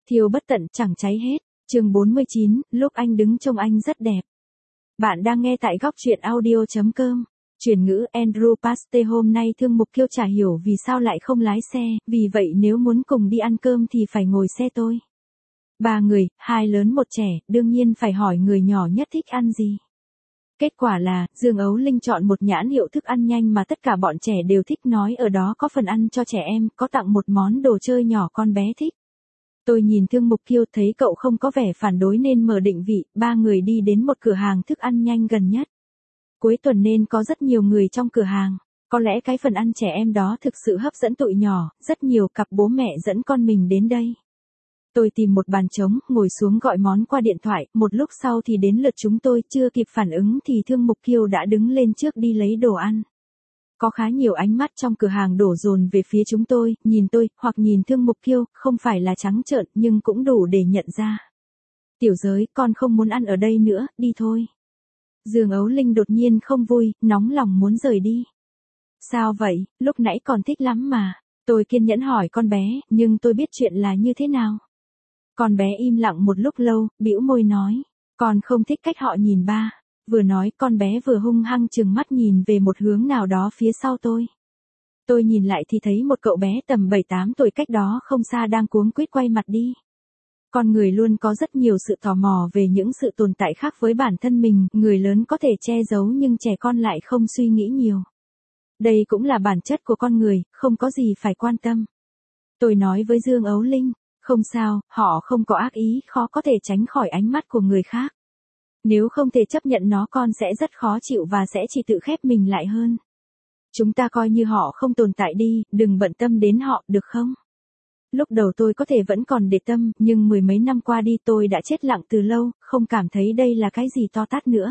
Thiêu bất tận chẳng cháy hết. Chương 49, lúc anh đứng trông anh rất đẹp. Bạn đang nghe tại góc truyện audio.com. Chuyển ngữ Andrew Paste hôm nay Thương Mục Kiêu chả hiểu vì sao lại không lái xe, vì vậy nếu muốn cùng đi ăn cơm thì phải ngồi xe tôi. 3 người, 2 lớn 1 trẻ, đương nhiên phải hỏi người nhỏ nhất thích ăn gì. Kết quả là, Dương Ấu Linh chọn một nhãn hiệu thức ăn nhanh mà tất cả bọn trẻ đều thích, nói ở đó có phần ăn cho trẻ em, có tặng một món đồ chơi nhỏ con bé thích. Tôi nhìn Thương Mục Kiêu thấy cậu không có vẻ phản đối nên mở định vị, 3 người đi đến một cửa hàng thức ăn nhanh gần nhất. Cuối tuần nên có rất nhiều người trong cửa hàng, có lẽ cái phần ăn trẻ em đó thực sự hấp dẫn tụi nhỏ, rất nhiều cặp bố mẹ dẫn con mình đến đây. Tôi tìm một bàn trống, ngồi xuống gọi món qua điện thoại, một lúc sau thì đến lượt chúng tôi, chưa kịp phản ứng thì Thương Mục Kiêu đã đứng lên trước đi lấy đồ ăn. Có khá nhiều ánh mắt trong cửa hàng đổ dồn về phía chúng tôi, nhìn tôi, hoặc nhìn Thương Mục Kiêu, không phải là trắng trợn nhưng cũng đủ để nhận ra. Tiểu giới, con không muốn ăn ở đây nữa, đi thôi. Dương Ấu Linh đột nhiên không vui, nóng lòng muốn rời đi. Sao vậy, lúc nãy còn thích lắm mà. Tôi kiên nhẫn hỏi con bé, nhưng tôi biết chuyện là như thế nào. Con bé im lặng một lúc lâu, bĩu môi nói, con không thích cách họ nhìn ba. Vừa nói con bé vừa hung hăng trừng mắt nhìn về một hướng nào đó phía sau tôi. Tôi nhìn lại thì thấy một cậu bé tầm 7-8 tuổi cách đó không xa đang cuống quýt quay mặt đi. Con người luôn có rất nhiều sự tò mò về những sự tồn tại khác với bản thân mình, người lớn có thể che giấu nhưng trẻ con lại không suy nghĩ nhiều. Đây cũng là bản chất của con người, không có gì phải quan tâm. Tôi nói với Dương Ấu Linh, không sao, họ không có ác ý, khó có thể tránh khỏi ánh mắt của người khác. Nếu không thể chấp nhận nó con sẽ rất khó chịu và sẽ chỉ tự khép mình lại hơn. Chúng ta coi như họ không tồn tại đi, đừng bận tâm đến họ, được không? Lúc đầu tôi có thể vẫn còn để tâm, nhưng 10 mấy năm qua đi tôi đã chết lặng từ lâu, không cảm thấy đây là cái gì to tát nữa.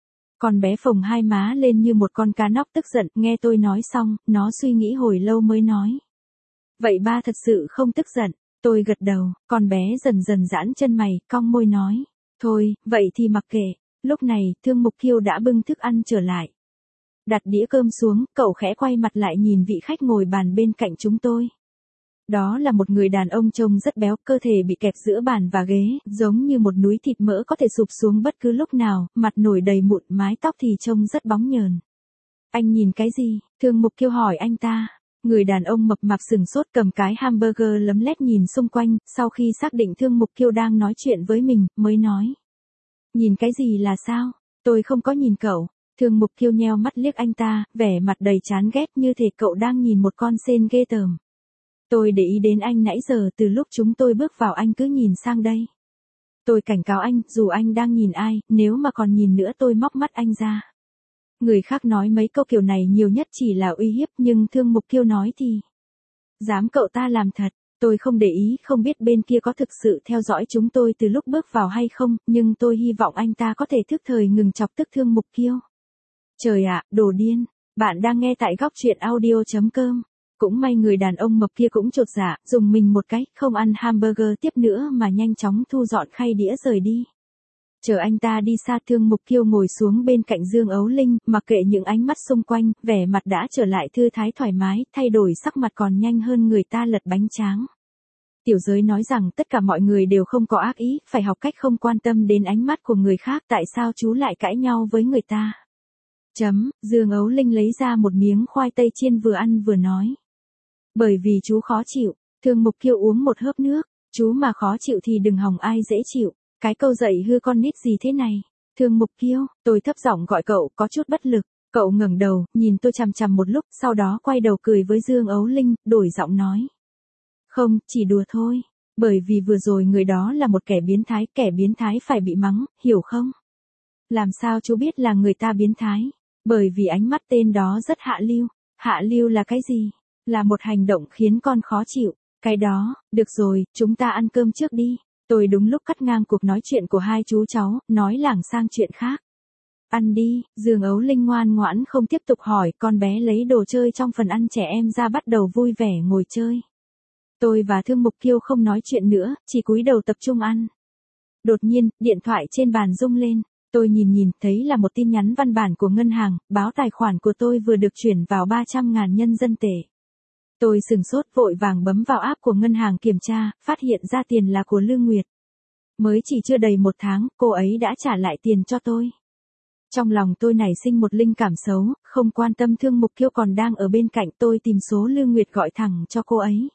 Con bé phồng hai má lên như một con cá nóc tức giận, nghe tôi nói xong, nó suy nghĩ hồi lâu mới nói. Vậy ba thật sự không tức giận, tôi gật đầu, con bé dần dần giãn chân mày, cong môi nói. Thôi, vậy thì mặc kệ. Lúc này, Thương Mục Kiêu đã bưng thức ăn trở lại. Đặt đĩa cơm xuống, cậu khẽ quay mặt lại nhìn vị khách ngồi bàn bên cạnh chúng tôi. Đó là một người đàn ông trông rất béo, cơ thể bị kẹp giữa bàn và ghế, giống như một núi thịt mỡ có thể sụp xuống bất cứ lúc nào, mặt nổi đầy mụn, mái tóc thì trông rất bóng nhờn. Anh nhìn cái gì? Thương Mục Kiêu hỏi anh ta. Người đàn ông mập mạp sừng sốt cầm cái hamburger lấm lét nhìn xung quanh, sau khi xác định Thương Mục Kiêu đang nói chuyện với mình, mới nói. Nhìn cái gì là sao? Tôi không có nhìn cậu. Thương Mục Kiêu nheo mắt liếc anh ta, vẻ mặt đầy chán ghét như thể cậu đang nhìn một con sên ghê tởm. Tôi để ý đến anh nãy giờ, từ lúc chúng tôi bước vào anh cứ nhìn sang đây. Tôi cảnh cáo anh, dù anh đang nhìn ai, nếu mà còn nhìn nữa tôi móc mắt anh ra. Người khác nói mấy câu kiểu này nhiều nhất chỉ là uy hiếp, nhưng Thương Mục Kiêu nói thì. Dám cậu ta làm thật, tôi không để ý, không biết bên kia có thực sự theo dõi chúng tôi từ lúc bước vào hay không, nhưng tôi hy vọng anh ta có thể thức thời ngừng chọc tức Thương Mục Kiêu. Trời ạ, đồ điên, bạn đang nghe tại góc truyện audio.com. Cũng may người đàn ông mập kia cũng chột dạ, dùng mình một cái, không ăn hamburger tiếp nữa mà nhanh chóng thu dọn khay đĩa rời đi. Chờ anh ta đi xa, Thương Mục Kiêu ngồi xuống bên cạnh Dương Ấu Linh, mặc kệ những ánh mắt xung quanh, vẻ mặt đã trở lại thư thái thoải mái, thay đổi sắc mặt còn nhanh hơn người ta lật bánh tráng. Tiểu giới nói rằng tất cả mọi người đều không có ác ý, phải học cách không quan tâm đến ánh mắt của người khác, tại sao chú lại cãi nhau với người ta? Dương Ấu Linh lấy ra một miếng khoai tây chiên vừa ăn vừa nói. Bởi vì chú khó chịu. Thương Mục Kiêu uống một hớp nước. Chú mà khó chịu thì đừng hòng ai dễ chịu. Cái câu dạy hư con nít gì thế này? Thương Mục Kiêu, tôi thấp giọng gọi cậu, có chút bất lực. Cậu ngẩng đầu, nhìn tôi chằm chằm một lúc, sau đó quay đầu cười với Dương Ấu Linh, đổi giọng nói. Không, chỉ đùa thôi. Bởi vì vừa rồi người đó là một kẻ biến thái phải bị mắng, hiểu không? Làm sao chú biết là người ta biến thái? Bởi vì ánh mắt tên đó rất hạ lưu. Hạ lưu là cái gì? Là một hành động khiến con khó chịu. Cái đó, được rồi, chúng ta ăn cơm trước đi. Tôi đúng lúc cắt ngang cuộc nói chuyện của hai chú cháu, nói lảng sang chuyện khác. Ăn đi, Dương Ấu Linh ngoan ngoãn không tiếp tục hỏi, con bé lấy đồ chơi trong phần ăn trẻ em ra bắt đầu vui vẻ ngồi chơi. Tôi và Thương Mục Kiêu không nói chuyện nữa, chỉ cúi đầu tập trung ăn. Đột nhiên, điện thoại trên bàn rung lên. Tôi nhìn thấy là một tin nhắn văn bản của ngân hàng, báo tài khoản của tôi vừa được chuyển vào 300.000 nhân dân tệ. Tôi sửng sốt vội vàng bấm vào app của ngân hàng kiểm tra, phát hiện ra tiền là của Lương Nguyệt. Mới chỉ chưa đầy 1 tháng, cô ấy đã trả lại tiền cho tôi. Trong lòng tôi nảy sinh một linh cảm xấu, không quan tâm Thương Mục Kiêu còn đang ở bên cạnh, tôi tìm số Lương Nguyệt gọi thẳng cho cô ấy.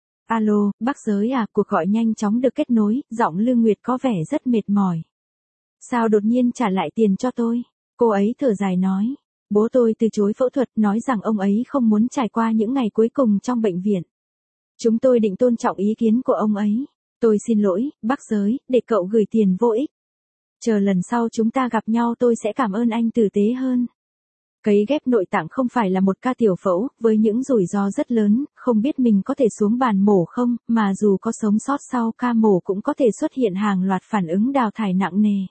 Alo, bác Giới à, cuộc gọi nhanh chóng được kết nối, giọng Lương Nguyệt có vẻ rất mệt mỏi. Sao đột nhiên trả lại tiền cho tôi? Cô ấy thở dài nói. Bố tôi từ chối phẫu thuật, nói rằng ông ấy không muốn trải qua những ngày cuối cùng trong bệnh viện. Chúng tôi định tôn trọng ý kiến của ông ấy. Tôi xin lỗi, bác Giới, để cậu gửi tiền vô ích. Chờ lần sau chúng ta gặp nhau tôi sẽ cảm ơn anh tử tế hơn. Cấy ghép nội tạng không phải là một ca tiểu phẫu, với những rủi ro rất lớn, không biết mình có thể xuống bàn mổ không, mà dù có sống sót sau ca mổ cũng có thể xuất hiện hàng loạt phản ứng đào thải nặng nề.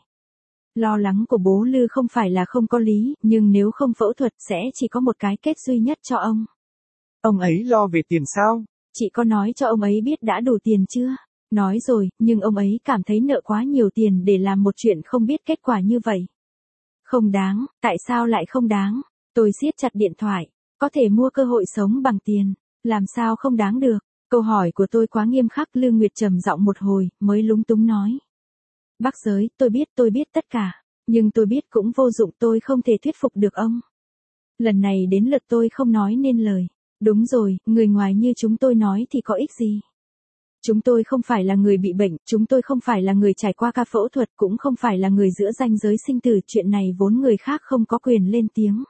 Lo lắng của bố Lư không phải là không có lý, nhưng nếu không phẫu thuật sẽ chỉ có một cái kết duy nhất cho ông. Ông ấy lo về tiền sao? Chị có nói cho ông ấy biết đã đủ tiền chưa? Nói rồi, nhưng ông ấy cảm thấy nợ quá nhiều tiền để làm một chuyện không biết kết quả như vậy. Không đáng, tại sao lại không đáng? Tôi siết chặt điện thoại, có thể mua cơ hội sống bằng tiền, làm sao không đáng được? Câu hỏi của tôi quá nghiêm khắc. Lương Nguyệt trầm giọng một hồi, mới lúng túng nói. Bác Giới, tôi biết tất cả, nhưng tôi biết cũng vô dụng, tôi không thể thuyết phục được ông. Lần này đến lượt tôi không nói nên lời. Đúng rồi, người ngoài như chúng tôi nói thì có ích gì? Chúng tôi không phải là người bị bệnh, chúng tôi không phải là người trải qua ca phẫu thuật, cũng không phải là người giữa ranh giới sinh tử, chuyện này vốn người khác không có quyền lên tiếng.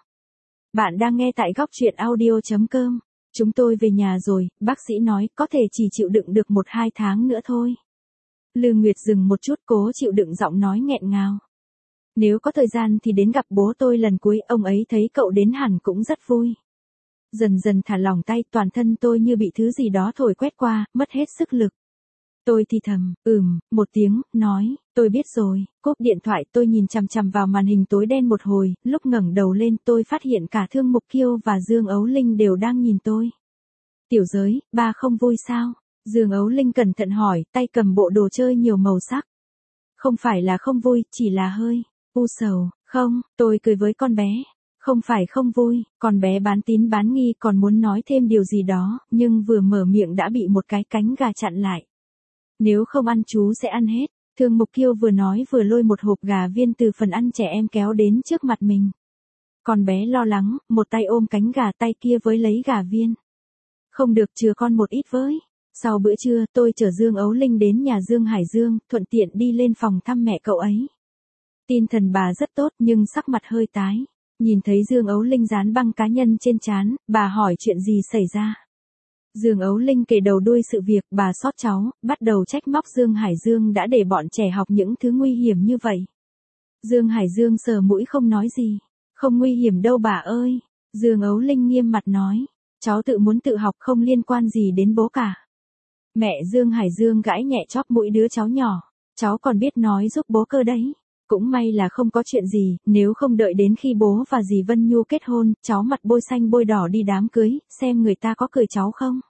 Bạn đang nghe tại góc truyện audio.com. Chúng tôi về nhà rồi, bác sĩ nói có thể chỉ chịu đựng được 1-2 tháng nữa thôi. Lương Nguyệt dừng một chút, cố chịu đựng giọng nói nghẹn ngào. Nếu có thời gian thì đến gặp bố tôi lần cuối, ông ấy thấy cậu đến hẳn cũng rất vui. Dần dần thả lỏng tay, toàn thân tôi như bị thứ gì đó thổi quét qua, mất hết sức lực. Tôi thì thầm, một tiếng, nói, tôi biết rồi, cúp điện thoại. Tôi nhìn chằm chằm vào màn hình tối đen một hồi, lúc ngẩng đầu lên tôi phát hiện cả Thương Mục Kiêu và Dương Ấu Linh đều đang nhìn tôi. Tiểu Giới, ba không vui sao? Dương Ấu Linh cẩn thận hỏi, tay cầm bộ đồ chơi nhiều màu sắc. Không phải là không vui, chỉ là hơi u sầu. Không, tôi cười với con bé. Không phải không vui, con bé bán tín bán nghi còn muốn nói thêm điều gì đó, nhưng vừa mở miệng đã bị một cái cánh gà chặn lại. Nếu không ăn chú sẽ ăn hết. Thương Mục Kiêu vừa nói vừa lôi một hộp gà viên từ phần ăn trẻ em kéo đến trước mặt mình. Con bé lo lắng, một tay ôm cánh gà, tay kia với lấy gà viên. Không được, chừa con một ít với. Sau bữa trưa, tôi chở Dương Ấu Linh đến nhà Dương Hải Dương, thuận tiện đi lên phòng thăm mẹ cậu ấy. Tin thần bà rất tốt nhưng sắc mặt hơi tái. Nhìn thấy Dương Ấu Linh dán băng cá nhân trên trán, bà hỏi chuyện gì xảy ra. Dương Ấu Linh kể đầu đuôi sự việc, bà xót cháu, bắt đầu trách móc Dương Hải Dương đã để bọn trẻ học những thứ nguy hiểm như vậy. Dương Hải Dương sờ mũi không nói gì. Không nguy hiểm đâu bà ơi. Dương Ấu Linh nghiêm mặt nói. Cháu tự muốn tự học, không liên quan gì đến bố cả. Mẹ Dương Hải Dương gãi nhẹ chóp mũi đứa cháu nhỏ. Cháu còn biết nói giúp bố cơ đấy. Cũng may là không có chuyện gì, nếu không đợi đến khi bố và dì Vân Nhu kết hôn, cháu mặt bôi xanh bôi đỏ đi đám cưới, xem người ta có cười cháu không.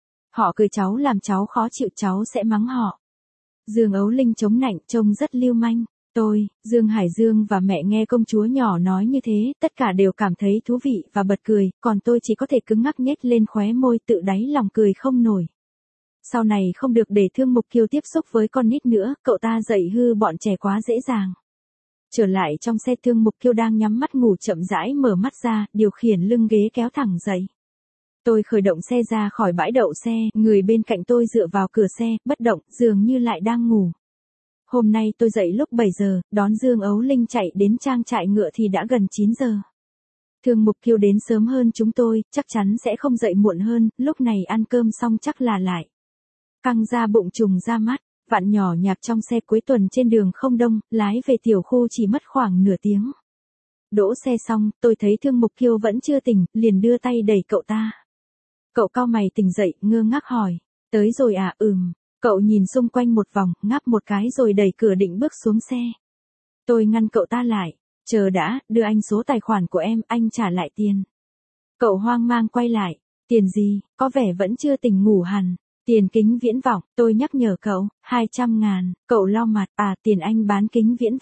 Họ cười cháu làm cháu khó chịu, cháu sẽ mắng họ. Dương Ấu Linh chống nạnh, trông rất lưu manh. Tôi, Dương Hải Dương và mẹ nghe công chúa nhỏ nói như thế, tất cả đều cảm thấy thú vị và bật cười, còn tôi chỉ có thể cứng ngắc nhếch lên khóe môi, tự đáy lòng cười không nổi. Sau này không được để Thương Mục Kiêu tiếp xúc với con nít nữa, cậu ta dạy hư bọn trẻ quá dễ dàng. Trở lại trong xe, Thương Mục Kiêu đang nhắm mắt ngủ chậm rãi mở mắt ra, điều khiển lưng ghế kéo thẳng dậy. Tôi khởi động xe ra khỏi bãi đậu xe, người bên cạnh tôi dựa vào cửa xe, bất động, dường như lại đang ngủ. Hôm nay tôi dậy lúc 7 giờ, đón Dương Ấu Linh chạy đến trang trại ngựa thì đã gần 9 giờ. Thương Mục Kiêu đến sớm hơn chúng tôi, chắc chắn sẽ không dậy muộn hơn, lúc này ăn cơm xong chắc là lại. Căng ra bụng trùng ra mắt. Vạn nhỏ nhạc trong xe, cuối tuần trên đường không đông, lái về tiểu khu chỉ mất khoảng nửa tiếng. Đỗ xe xong, tôi thấy Thương Mục Kiêu vẫn chưa tỉnh, liền đưa tay đẩy cậu ta. Cậu cau mày tỉnh dậy, ngơ ngác hỏi. Tới rồi à? Cậu nhìn xung quanh một vòng, ngáp một cái rồi đẩy cửa định bước xuống xe. Tôi ngăn cậu ta lại. Chờ đã, đưa anh số tài khoản của em, anh trả lại tiền. Cậu hoang mang quay lại. Tiền gì? Có vẻ vẫn chưa tỉnh ngủ hẳn. Tiền kính viễn vọng, tôi nhắc nhở cậu, 200.000, cậu lau mặt, tiền anh bán kính viễn vọng.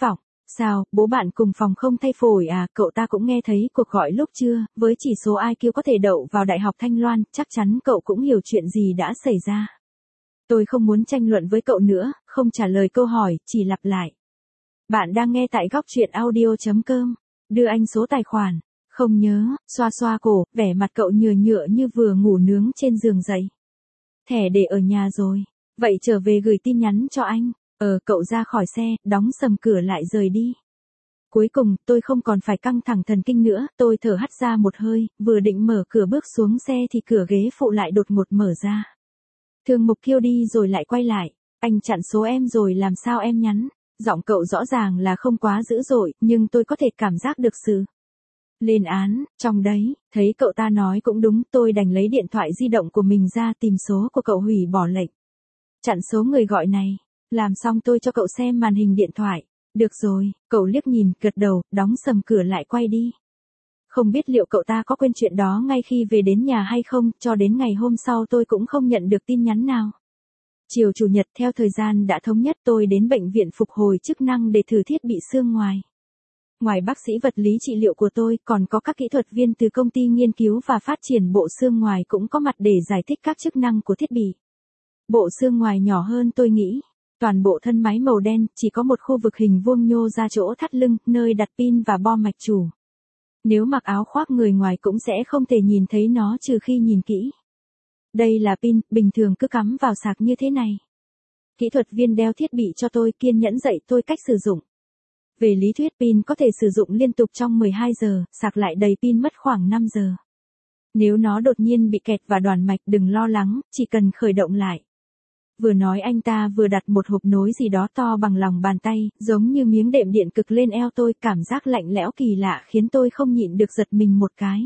Sao, bố bạn cùng phòng không thay phổi à, cậu ta cũng nghe thấy cuộc gọi lúc trưa, với chỉ số IQ có thể đậu vào Đại học Thanh Loan, chắc chắn cậu cũng hiểu chuyện gì đã xảy ra. Tôi không muốn tranh luận với cậu nữa, không trả lời câu hỏi, chỉ lặp lại. Bạn đang nghe tại góc truyện audio.com. Đưa anh số tài khoản. Không nhớ, xoa xoa cổ, vẻ mặt cậu nhựa nhựa như vừa ngủ nướng trên giường dậy. Thẻ để ở nhà rồi. Vậy trở về gửi tin nhắn cho anh. Cậu ra khỏi xe, đóng sầm cửa lại rời đi. Cuối cùng, tôi không còn phải căng thẳng thần kinh nữa, tôi thở hắt ra một hơi, vừa định mở cửa bước xuống xe thì cửa ghế phụ lại đột ngột mở ra. Thường Mục Kiêu đi rồi lại quay lại. Anh chặn số em rồi làm sao em nhắn? Giọng cậu rõ ràng là không quá dữ dội, nhưng tôi có thể cảm giác được sự lên án, trong đấy, thấy cậu ta nói cũng đúng, tôi đành lấy điện thoại di động của mình ra tìm số của cậu hủy bỏ lệnh. Chặn số người gọi này. Làm xong tôi cho cậu xem màn hình điện thoại. Được rồi, cậu liếc nhìn, gật đầu, đóng sầm cửa lại quay đi. Không biết liệu cậu ta có quên chuyện đó ngay khi về đến nhà hay không, cho đến ngày hôm sau tôi cũng không nhận được tin nhắn nào. Chiều Chủ nhật theo thời gian đã thống nhất tôi đến bệnh viện phục hồi chức năng để thử thiết bị xương ngoài. Ngoài bác sĩ vật lý trị liệu của tôi, còn có các kỹ thuật viên từ công ty nghiên cứu và phát triển bộ xương ngoài cũng có mặt để giải thích các chức năng của thiết bị. Bộ xương ngoài nhỏ hơn tôi nghĩ. Toàn bộ thân máy màu đen, chỉ có một khu vực hình vuông nhô ra chỗ thắt lưng, nơi đặt pin và bo mạch chủ. Nếu mặc áo khoác người ngoài cũng sẽ không thể nhìn thấy nó trừ khi nhìn kỹ. Đây là pin, bình thường cứ cắm vào sạc như thế này. Kỹ thuật viên đeo thiết bị cho tôi, kiên nhẫn dạy tôi cách sử dụng. Về lý thuyết pin có thể sử dụng liên tục trong 12 giờ, sạc lại đầy pin mất khoảng 5 giờ. Nếu nó đột nhiên bị kẹt vào đoàn mạch đừng lo lắng, chỉ cần khởi động lại. Vừa nói anh ta vừa đặt một hộp nối gì đó to bằng lòng bàn tay, giống như miếng đệm điện cực lên eo tôi, cảm giác lạnh lẽo kỳ lạ khiến tôi không nhịn được giật mình một cái.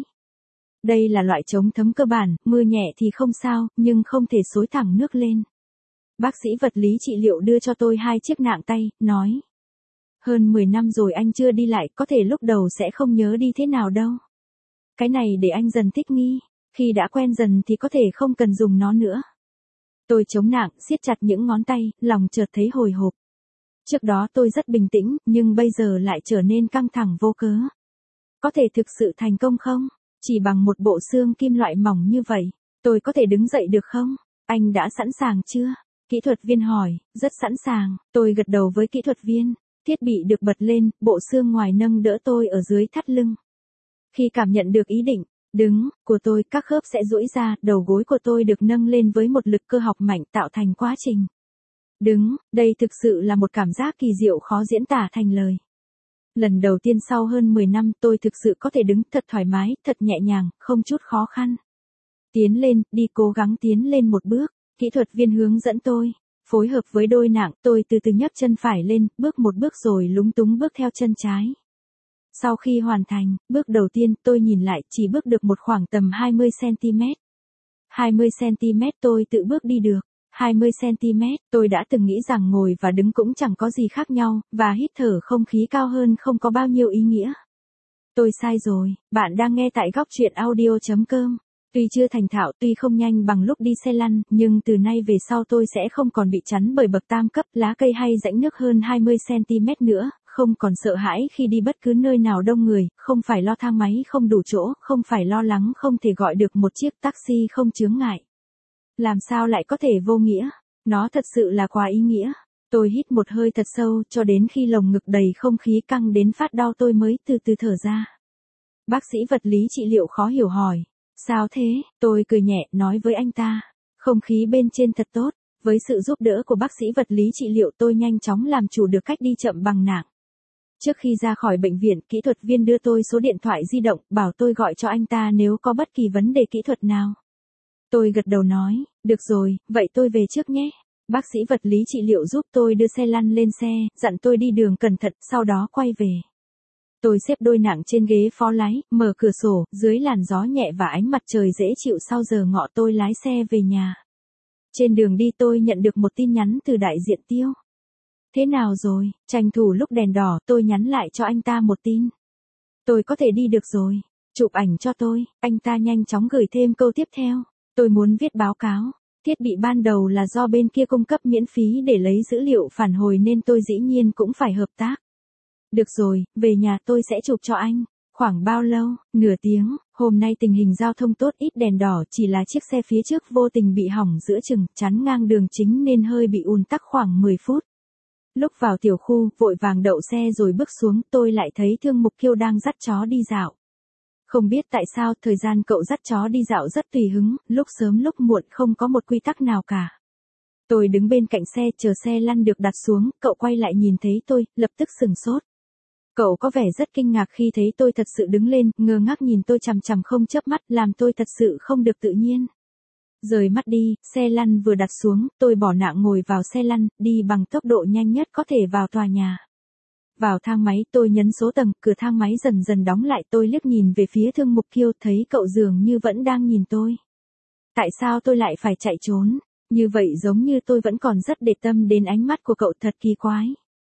Đây là loại chống thấm cơ bản, mưa nhẹ thì không sao, nhưng không thể xối thẳng nước lên. Bác sĩ vật lý trị liệu đưa cho tôi 2 chiếc nạng tay, nói. Hơn 10 năm rồi anh chưa đi lại, có thể lúc đầu sẽ không nhớ đi thế nào đâu. Cái này để anh dần thích nghi, khi đã quen dần thì có thể không cần dùng nó nữa. Tôi chống nạng, siết chặt những ngón tay, lòng chợt thấy hồi hộp. Trước đó tôi rất bình tĩnh, nhưng bây giờ lại trở nên căng thẳng vô cớ. Có thể thực sự thành công không? Chỉ bằng một bộ xương kim loại mỏng như vậy, tôi có thể đứng dậy được không? Anh đã sẵn sàng chưa? Kỹ thuật viên hỏi, rất sẵn sàng, tôi gật đầu với kỹ thuật viên. Thiết bị được bật lên, bộ xương ngoài nâng đỡ tôi ở dưới thắt lưng. Khi cảm nhận được ý định đứng của tôi, các khớp sẽ duỗi ra, đầu gối của tôi được nâng lên với một lực cơ học mạnh tạo thành quá trình đứng. Đây thực sự là một cảm giác kỳ diệu khó diễn tả thành lời. Lần đầu tiên sau hơn 10 năm tôi thực sự có thể đứng thật thoải mái, thật nhẹ nhàng, không chút khó khăn. Tiến lên, đi, cố gắng tiến lên một bước. Kỹ thuật viên hướng dẫn tôi. Phối hợp với đôi nạng, tôi từ từ nhấc chân phải lên, bước một bước rồi lúng túng bước theo chân trái. Sau khi hoàn thành, bước đầu tiên, tôi nhìn lại, chỉ bước được một khoảng tầm 20cm. 20cm tôi tự bước đi được. 20cm, tôi đã từng nghĩ rằng ngồi và đứng cũng chẳng có gì khác nhau, và hít thở không khí cao hơn không có bao nhiêu ý nghĩa. Tôi sai rồi, bạn đang nghe tại góc truyện audio.com. Tuy chưa thành thạo, tuy không nhanh bằng lúc đi xe lăn, nhưng từ nay về sau tôi sẽ không còn bị chắn bởi bậc tam cấp, lá cây hay rãnh nước hơn 20cm nữa, không còn sợ hãi khi đi bất cứ nơi nào đông người, không phải lo thang máy không đủ chỗ, không phải lo lắng không thể gọi được một chiếc taxi không chướng ngại. Làm sao lại có thể vô nghĩa? Nó thật sự là quá ý nghĩa. Tôi hít một hơi thật sâu cho đến khi lồng ngực đầy không khí căng đến phát đau tôi mới từ từ thở ra. Bác sĩ vật lý trị liệu khó hiểu hỏi. Sao thế? Tôi cười nhẹ, nói với anh ta. Không khí bên trên thật tốt. Với sự giúp đỡ của bác sĩ vật lý trị liệu tôi nhanh chóng làm chủ được cách đi chậm bằng nạng. Trước khi ra khỏi bệnh viện, kỹ thuật viên đưa tôi số điện thoại di động, bảo tôi gọi cho anh ta nếu có bất kỳ vấn đề kỹ thuật nào. Tôi gật đầu nói, được rồi, vậy tôi về trước nhé. Bác sĩ vật lý trị liệu giúp tôi đưa xe lăn lên xe, dặn tôi đi đường cẩn thận, sau đó quay về. Tôi xếp đôi nạng trên ghế phó lái, mở cửa sổ, dưới làn gió nhẹ và ánh mặt trời dễ chịu sau giờ ngọ tôi lái xe về nhà. Trên đường đi tôi nhận được một tin nhắn từ đại diện Tiêu. Thế nào rồi? Tranh thủ lúc đèn đỏ, tôi nhắn lại cho anh ta một tin. Tôi có thể đi được rồi. Chụp ảnh cho tôi. Anh ta nhanh chóng gửi thêm câu tiếp theo. Tôi muốn viết báo cáo. Thiết bị ban đầu là do bên kia cung cấp miễn phí để lấy dữ liệu phản hồi nên tôi dĩ nhiên cũng phải hợp tác. Được rồi, về nhà tôi sẽ chụp cho anh. Khoảng bao lâu? Nửa tiếng. Hôm nay tình hình giao thông tốt, ít đèn đỏ, chỉ là chiếc xe phía trước vô tình bị hỏng giữa chừng, chắn ngang đường chính nên hơi bị ùn tắc khoảng 10 phút. Lúc vào tiểu khu, vội vàng đậu xe rồi bước xuống, tôi lại thấy Thương Mục Kiêu đang dắt chó đi dạo. Không biết tại sao, thời gian cậu dắt chó đi dạo rất tùy hứng, lúc sớm lúc muộn không có một quy tắc nào cả. Tôi đứng bên cạnh xe, chờ xe lăn được đặt xuống, cậu quay lại nhìn thấy tôi, lập tức sừng sốt. Cậu có vẻ rất kinh ngạc khi thấy tôi thật sự đứng lên, ngơ ngác nhìn tôi chằm chằm không chớp mắt, làm tôi thật sự không được tự nhiên. Rời mắt đi, xe lăn vừa đặt xuống, tôi bỏ nạng ngồi vào xe lăn, đi bằng tốc độ nhanh nhất có thể vào tòa nhà. Vào thang máy, tôi nhấn số tầng, cửa thang máy dần dần đóng lại, tôi liếc nhìn về phía Thương Mục Kiêu, thấy cậu dường như vẫn đang nhìn tôi. Tại sao tôi lại phải chạy trốn? Như vậy giống như tôi vẫn còn rất để tâm đến ánh mắt của cậu, thật kỳ quái.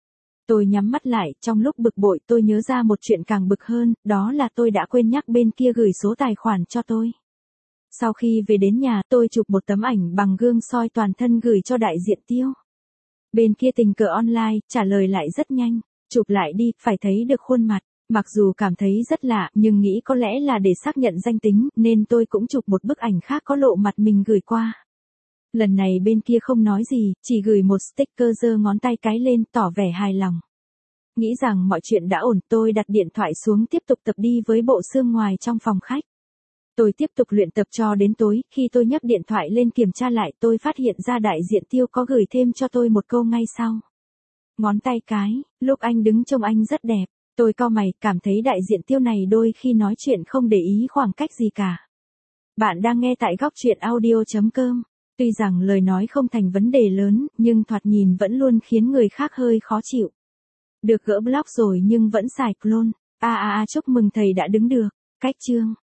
Tôi nhắm mắt lại, trong lúc bực bội tôi nhớ ra một chuyện càng bực hơn, đó là tôi đã quên nhắc bên kia gửi số tài khoản cho tôi. Sau khi về đến nhà, tôi chụp một tấm ảnh bằng gương soi toàn thân gửi cho đại diện Tiêu. Bên kia tình cờ online, trả lời lại rất nhanh, chụp lại đi, phải thấy được khuôn mặt. Mặc dù cảm thấy rất lạ, nhưng nghĩ có lẽ là để xác nhận danh tính, nên tôi cũng chụp một bức ảnh khác có lộ mặt mình gửi qua. Lần này bên kia không nói gì, chỉ gửi một sticker giơ ngón tay cái lên, tỏ vẻ hài lòng. Nghĩ rằng mọi chuyện đã ổn, tôi đặt điện thoại xuống tiếp tục tập đi với bộ xương ngoài trong phòng khách. Tôi tiếp tục luyện tập cho đến tối, khi tôi nhấc điện thoại lên kiểm tra lại, tôi phát hiện ra đại diện Tiêu có gửi thêm cho tôi một câu ngay sau. Ngón tay cái, lúc anh đứng trông anh rất đẹp. Tôi cau mày, cảm thấy đại diện Tiêu này đôi khi nói chuyện không để ý khoảng cách gì cả. Bạn đang nghe tại góc truyện audio.com. Tuy rằng lời nói không thành vấn đề lớn, nhưng thoạt nhìn vẫn luôn khiến người khác hơi khó chịu. Được gỡ block rồi nhưng vẫn xài clone. Chúc mừng thầy đã đứng được. Cách chương.